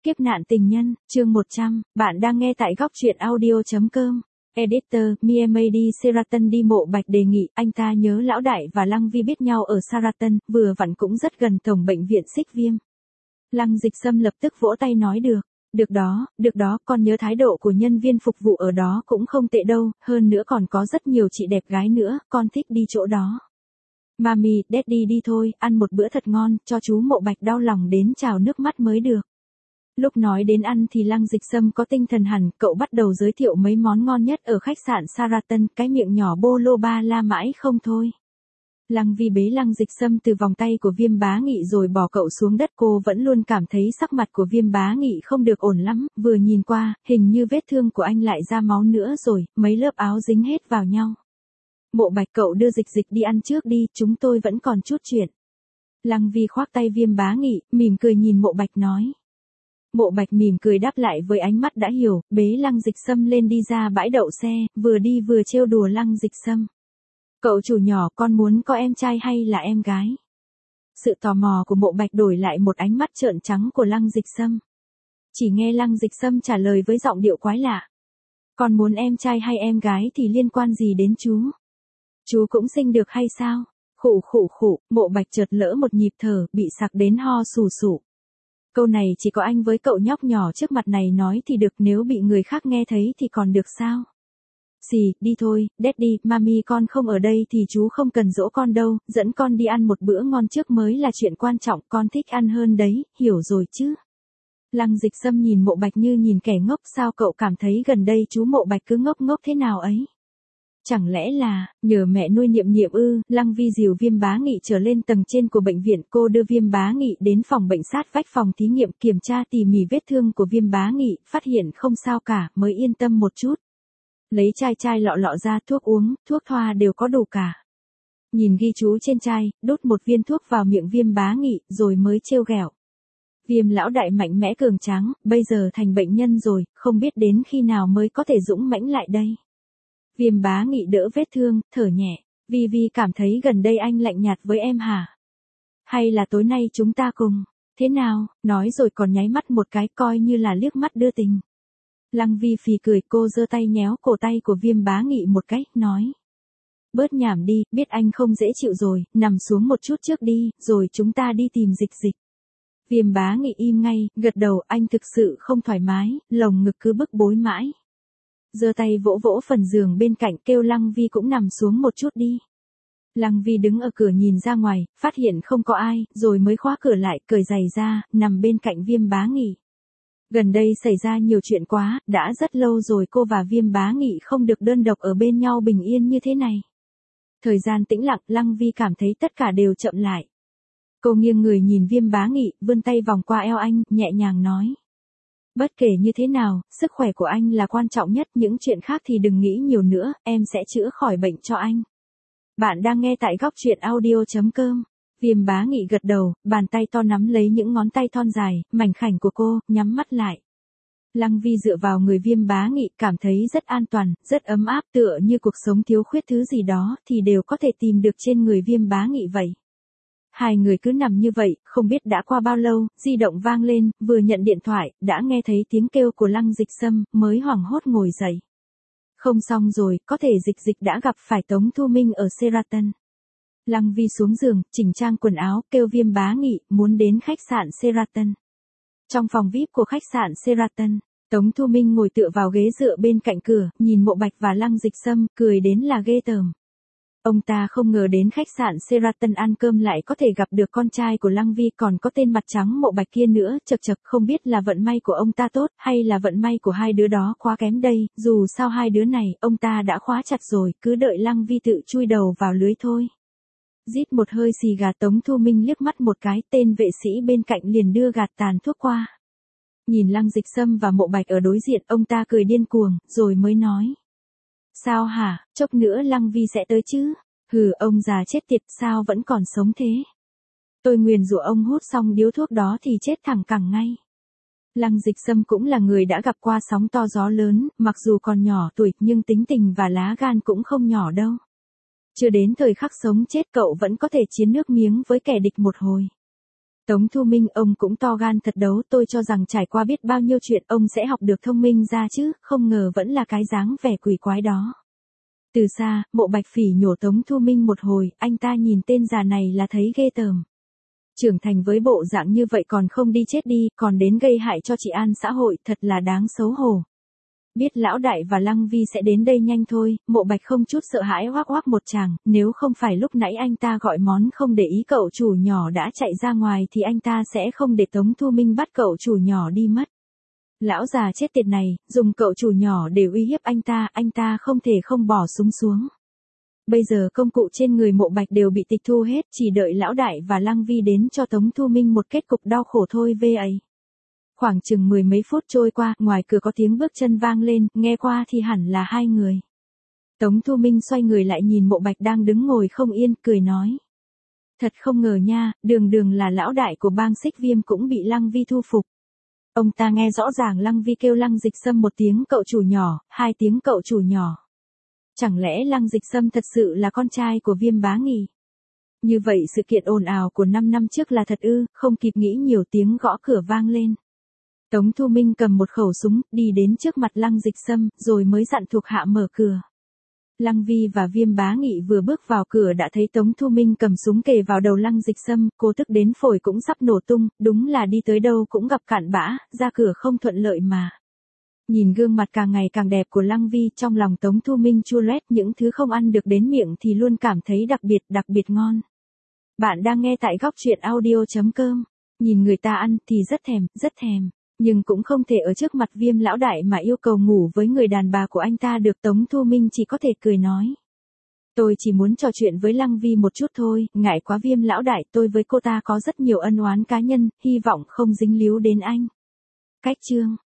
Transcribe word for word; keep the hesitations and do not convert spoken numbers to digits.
Kiếp nạn tình nhân, chương một trăm, bạn đang nghe tại góc truyện audio.com. Editor, Miemady Sheraton đi mộ bạch đề nghị, anh ta nhớ lão đại và Lăng Vi biết nhau ở Sheraton, vừa vặn cũng rất gần tổng bệnh viện Xích Viêm. Lăng Dịch Sâm lập tức vỗ tay nói được. Được đó, được đó, con nhớ thái độ của nhân viên phục vụ ở đó cũng không tệ đâu, hơn nữa còn có rất nhiều chị đẹp gái nữa, con thích đi chỗ đó. Mami, Daddy đi thôi, ăn một bữa thật ngon, cho chú mộ bạch đau lòng đến trào nước mắt mới được. Lúc nói đến ăn thì Lăng Dịch Sâm có tinh thần hẳn, cậu bắt đầu giới thiệu mấy món ngon nhất ở khách sạn Sheraton, cái miệng nhỏ bô lô ba la mãi không thôi. Lăng Vi bế Lăng Dịch Sâm từ vòng tay của Viêm Bá Nghị rồi bỏ cậu xuống đất, cô vẫn luôn cảm thấy sắc mặt của Viêm Bá Nghị không được ổn lắm, vừa nhìn qua, hình như vết thương của anh lại ra máu nữa rồi, mấy lớp áo dính hết vào nhau. Mộ bạch cậu đưa Dịch Dịch đi ăn trước đi, chúng tôi vẫn còn chút chuyện. Lăng Vi khoác tay Viêm Bá Nghị, mỉm cười nhìn mộ bạch nói. Mộ bạch mỉm cười đáp lại với ánh mắt đã hiểu, bế Lăng Dịch Sâm lên đi ra bãi đậu xe, vừa đi vừa trêu đùa Lăng Dịch Sâm. Cậu chủ nhỏ, con muốn có em trai hay là em gái? Sự tò mò của mộ bạch đổi lại một ánh mắt trợn trắng của Lăng Dịch Sâm. Chỉ nghe Lăng Dịch Sâm trả lời với giọng điệu quái lạ. Con muốn em trai hay em gái thì liên quan gì đến chú? Chú cũng sinh được hay sao? Khụ khụ khụ, mộ bạch chợt lỡ một nhịp thở, bị sặc đến ho sù sụ. Câu này chỉ có anh với cậu nhóc nhỏ trước mặt này nói thì được, nếu bị người khác nghe thấy thì còn được sao? Xì, đi thôi, Daddy, Mami con không ở đây thì chú không cần dỗ con đâu, dẫn con đi ăn một bữa ngon trước mới là chuyện quan trọng, con thích ăn hơn đấy, hiểu rồi chứ? Lăng Dịch Sâm nhìn mộ bạch như nhìn kẻ ngốc, sao cậu cảm thấy gần đây chú mộ bạch cứ ngốc ngốc thế nào ấy? Chẳng lẽ là, nhờ mẹ nuôi Niệm Niệm ư? Lăng Vi dìu Viêm Bá Nghị trở lên tầng trên của bệnh viện, cô đưa Viêm Bá Nghị đến phòng bệnh sát vách phòng thí nghiệm, kiểm tra tỉ mỉ vết thương của Viêm Bá Nghị, phát hiện không sao cả, mới yên tâm một chút. Lấy chai chai lọ lọ ra, thuốc uống, thuốc thoa đều có đủ cả. Nhìn ghi chú trên chai, đút một viên thuốc vào miệng Viêm Bá Nghị, rồi mới trêu ghẹo. Viêm lão đại mạnh mẽ cường tráng, bây giờ thành bệnh nhân rồi, không biết đến khi nào mới có thể dũng mãnh lại đây. Viêm Bá Nghị đỡ vết thương, thở nhẹ. Vi Vi cảm thấy gần đây anh lạnh nhạt với em hả? Hay là tối nay chúng ta cùng? Thế nào? Nói rồi còn nháy mắt một cái, coi như là liếc mắt đưa tình. Lăng Vi phì cười, cô giơ tay nhéo cổ tay của Viêm Bá Nghị một cái, nói. Bớt nhảm đi, biết anh không dễ chịu rồi, nằm xuống một chút trước đi, rồi chúng ta đi tìm Dịch Dịch. Viêm Bá Nghị im ngay, gật đầu, anh thực sự không thoải mái, lồng ngực cứ bức bối mãi. Giơ tay vỗ vỗ phần giường bên cạnh, kêu Lăng Vi cũng nằm xuống một chút đi. Lăng Vi đứng ở cửa nhìn ra ngoài, phát hiện không có ai, rồi mới khóa cửa lại, cởi giày ra, nằm bên cạnh Viêm Bá Nghị. Gần đây xảy ra nhiều chuyện quá, đã rất lâu rồi cô và Viêm Bá Nghị không được đơn độc ở bên nhau bình yên như thế này. Thời gian tĩnh lặng, Lăng Vi cảm thấy tất cả đều chậm lại. Cô nghiêng người nhìn Viêm Bá Nghị, vươn tay vòng qua eo anh, nhẹ nhàng nói. Bất kể như thế nào, sức khỏe của anh là quan trọng nhất, những chuyện khác thì đừng nghĩ nhiều nữa, em sẽ chữa khỏi bệnh cho anh. Bạn đang nghe tại góc truyện audio.com. Viêm Bá Nghị gật đầu, bàn tay to nắm lấy những ngón tay thon dài, mảnh khảnh của cô, nhắm mắt lại. Lăng Vi dựa vào người Viêm Bá Nghị, cảm thấy rất an toàn, rất ấm áp, tựa như cuộc sống thiếu khuyết thứ gì đó thì đều có thể tìm được trên người Viêm Bá Nghị vậy. Hai người cứ nằm như vậy, không biết đã qua bao lâu, di động vang lên, vừa nhận điện thoại, đã nghe thấy tiếng kêu của Lăng Dịch Sâm, mới hoảng hốt ngồi dậy. Không xong rồi, có thể Dịch Dịch đã gặp phải Tống Thu Minh ở Sheraton. Lăng Vi xuống giường, chỉnh trang quần áo, kêu Viêm Bá Nghị, muốn đến khách sạn Sheraton. Trong phòng vi ai pi của khách sạn Sheraton, Tống Thu Minh ngồi tựa vào ghế dựa bên cạnh cửa, nhìn mộ bạch và Lăng Dịch Sâm, cười đến là ghê tởm. Ông ta không ngờ đến khách sạn Sheraton ăn cơm lại có thể gặp được con trai của Lăng Vi, còn có tên mặt trắng mộ bạch kia nữa, chật chật, không biết là vận may của ông ta tốt, hay là vận may của hai đứa đó quá kém đây, dù sao hai đứa này, ông ta đã khóa chặt rồi, cứ đợi Lăng Vi tự chui đầu vào lưới thôi. Rít một hơi xì gà, Tống Thu Minh liếc mắt một cái, tên vệ sĩ bên cạnh liền đưa gạt tàn thuốc qua. Nhìn Lăng Dịch Sâm và mộ bạch ở đối diện, ông ta cười điên cuồng, rồi mới nói. Sao hả, chốc nữa Lăng Vi sẽ tới chứ? Hừ, ông già chết tiệt, sao vẫn còn sống thế? Tôi nguyền rủa ông hút xong điếu thuốc đó thì chết thẳng cẳng ngay. Lăng Dịch Sâm cũng là người đã gặp qua sóng to gió lớn, mặc dù còn nhỏ tuổi, nhưng tính tình và lá gan cũng không nhỏ đâu. Chưa đến thời khắc sống chết cậu vẫn có thể chiến nước miếng với kẻ địch một hồi. Tống Thu Minh, ông cũng to gan thật đấu, tôi cho rằng trải qua biết bao nhiêu chuyện ông sẽ học được thông minh ra chứ, không ngờ vẫn là cái dáng vẻ quỷ quái đó. Từ xa, Mộ Bạch Phỉ nhổ Tống Thu Minh một hồi, anh ta nhìn tên già này là thấy ghê tởm. Trưởng thành với bộ dạng như vậy còn không đi chết đi, còn đến gây hại cho trị an xã hội, thật là đáng xấu hổ. Biết lão đại và Lăng Vi sẽ đến đây nhanh thôi, Mộ Bạch không chút sợ hãi hoác hoác một tràng, nếu không phải lúc nãy anh ta gọi món không để ý cậu chủ nhỏ đã chạy ra ngoài thì anh ta sẽ không để Tống Thu Minh bắt cậu chủ nhỏ đi mất. Lão già chết tiệt này, dùng cậu chủ nhỏ để uy hiếp anh ta, anh ta không thể không bỏ súng xuống. Bây giờ công cụ trên người Mộ Bạch đều bị tịch thu hết, chỉ đợi lão đại và Lăng Vi đến cho Tống Thu Minh một kết cục đau khổ thôi vê ấy. Khoảng chừng mười mấy phút trôi qua, ngoài cửa có tiếng bước chân vang lên, nghe qua thì hẳn là hai người. Tống Thu Minh xoay người lại nhìn Mộ Bạch đang đứng ngồi không yên, cười nói. Thật không ngờ nha, đường đường là lão đại của bang Xích Viêm cũng bị Lăng Vi thu phục. Ông ta nghe rõ ràng Lăng Vi kêu Lăng Dịch Sâm một tiếng cậu chủ nhỏ, hai tiếng cậu chủ nhỏ. Chẳng lẽ Lăng Dịch Sâm thật sự là con trai của Viêm Bá Nghi? Như vậy sự kiện ồn ào của năm năm trước là thật ư? Không kịp nghĩ nhiều, tiếng gõ cửa vang lên. Tống Thu Minh cầm một khẩu súng, đi đến trước mặt Lăng Dịch Sâm, rồi mới dặn thuộc hạ mở cửa. Lăng Vi và Viêm Bá Nghị vừa bước vào cửa đã thấy Tống Thu Minh cầm súng kề vào đầu Lăng Dịch Sâm, cô tức đến phổi cũng sắp nổ tung, đúng là đi tới đâu cũng gặp cặn bã, ra cửa không thuận lợi mà. Nhìn gương mặt càng ngày càng đẹp của Lăng Vi, trong lòng Tống Thu Minh chua loét, những thứ không ăn được đến miệng thì luôn cảm thấy đặc biệt, đặc biệt ngon. Bạn đang nghe tại góc truyện audio chấm com. Nhìn người ta ăn thì rất thèm, rất thèm. Nhưng cũng không thể ở trước mặt Viêm lão đại mà yêu cầu ngủ với người đàn bà của anh ta được. Tống Thu Minh chỉ có thể cười nói. Tôi chỉ muốn trò chuyện với Lăng Vi một chút thôi, ngại quá Viêm lão đại, tôi với cô ta có rất nhiều ân oán cá nhân, hy vọng không dính líu đến anh. Cách chương